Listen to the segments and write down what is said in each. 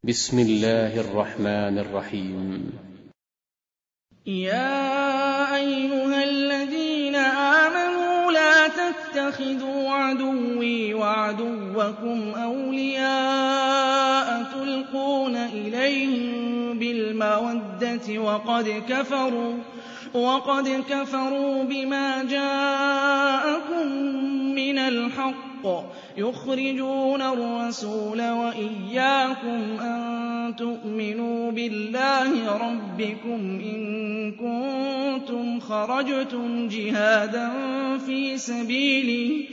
بسم الله الرحمن الرحيم. يا أيها الذين آمنوا لا تتخذوا عدوي وعدوكم أولياء تلقون إليهم بالمودة وقد كفروا بما جاءكم من الحق يخرجون الرسول وإياكم أن تؤمنوا بالله ربكم إن كنتم خرجتم جهادا في سبيلي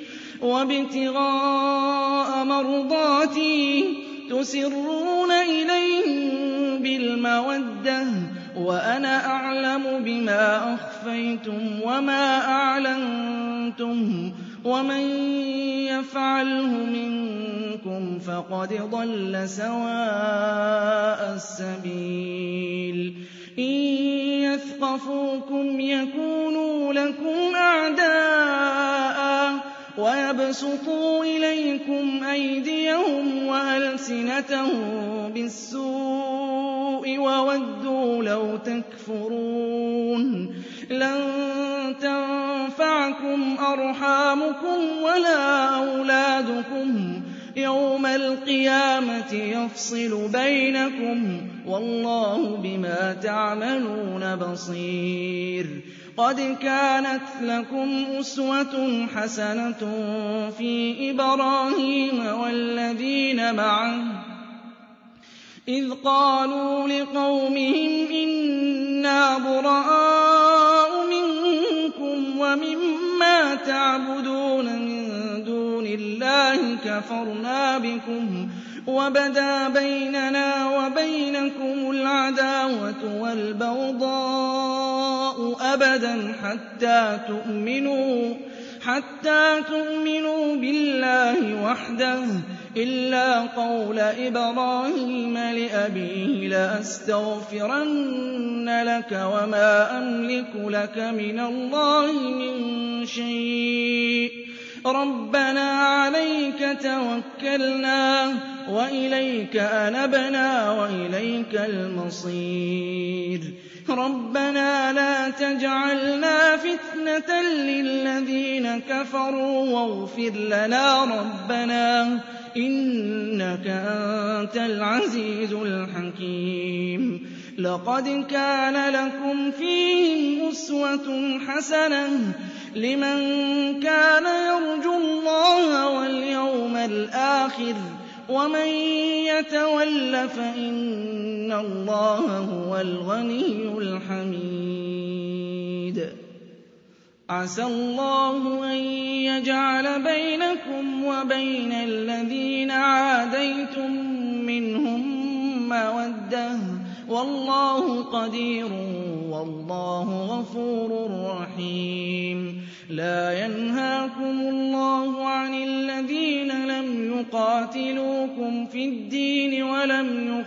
وابتغاء مرضاتي تسرون إليهم بالمودة وأنا أعلم بما أخفيتم وما أعلنتم ومن يفعله منكم فقد ضل سواء السبيل إن يثقفوكم يكونوا لكم أعداء ويبسطوا إليكم أيديهم وألسنتهم بالسوء وودوا لو تكفرون لن تنفعكم أرحامكم ولا أولادكم يوم القيامة يفصل بينكم والله بما تعملون بصير قد كانت لكم أسوة حسنة في إبراهيم والذين معه إذ قالوا لقومهم إنا براء منكم ومما تعبدون من دون الله كفرنا بكم وبدا بيننا وبينكم العداوة والبغضاء أبدا حتى تؤمنوا بالله وحده إلا قول إبراهيم لأبيه لأستغفرن لك وما أملك لك من الله من شيء ربنا عليك توكلنا وإليك أنبنا وإليك المصير ربنا لا تجعلنا فتنة للذين كفروا واغفر لنا ربنا إنك أنت العزيز الحكيم لقد كان لكم فيهم أسوة حسنة لمن كان يرجو الله واليوم الآخر ومن يتول فإن الله هو الغني الحميد عسى الله أن يجعل بينكم وبين الذين عاديتم منهم مودة والله قدير والله غفور رحيم لا ينهاكم الله عن الذين لم يقاتلوكم في الدين ولم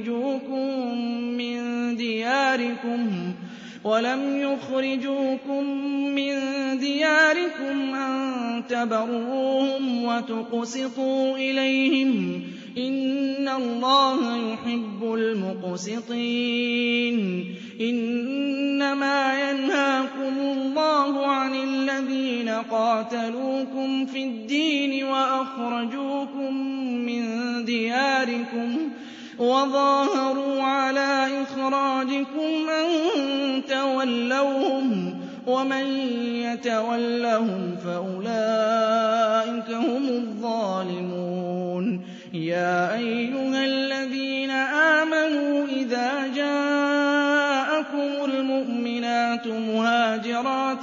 يخرجوكم من دياركم أن تبروهم وتقسطوا إليهم إن الله يحب المقسطين إنما ينهاكم الله عن الذين قاتلوكم في الدين وأخرجوكم من دياركم وظاهروا على إخراجكم أن تولوهم ومن يتولهم فأولئك هم الظالمون يا أيها الذين آمنوا إذا جاءكم المؤمنات مهاجرات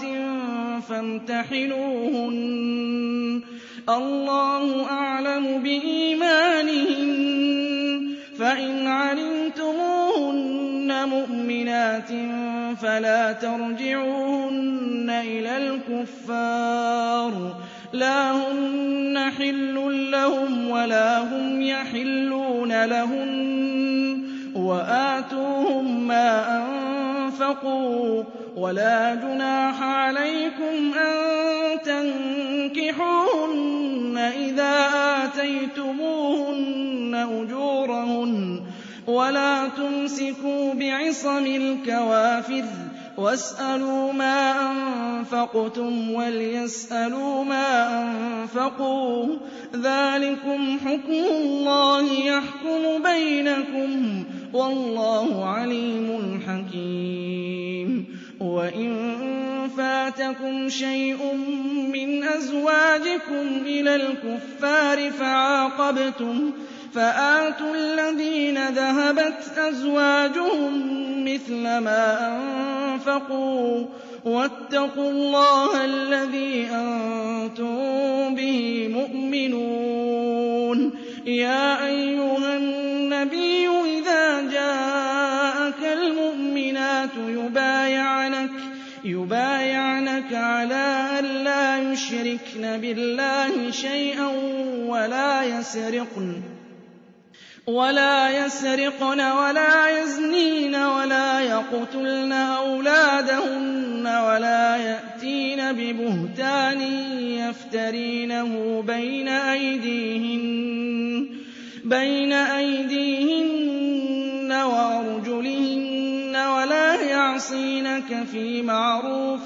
فامتحنوهن الله أعلم بإيمانهن فإن علمتموهن مؤمنات فلا ترجعوهن إلى الكفار لا هن حل لهم ولا هم يحلون لهن وآتوهم ما أنفقوا ولا جناح عليكم أن تنكحوهن إذا آتيتموهن أجورهن ولا تمسكوا بعصم الكوافر واسألوا ما أنفقتم وليسألوا ما أنفقوا ذلكم حكم الله يحكم بينكم والله عليم حكيم وإن فاتكم شيء من أزواجكم إلى الكفار فعاقبتم فآتوا الذين ذهبت أزواجهم مثل ما أنفقوا واتقوا الله الذي أنتم به مؤمنون يا أيها النبي إذا جاءك المؤمنات يبايعنك على أن لا يشركن بالله شيئا ولا يسرقن ولا يزنين ولا يقتلن أولادهن ولا يأتين ببهتان يفترينه بين أيديهن وأرجلهن ولا يعصينك في معروف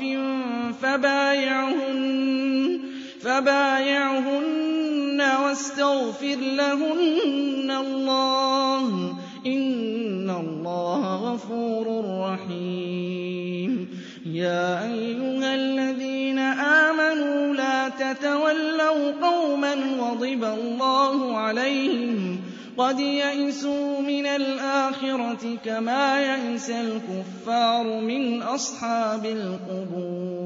فبايعهن واستغفر لهن الله إن الله غفور رحيم يا أيها الذين آمنوا لا تتولوا قوما غضب الله عليهم قد يئسوا من الآخرة كما يئس الكفار من أصحاب القبور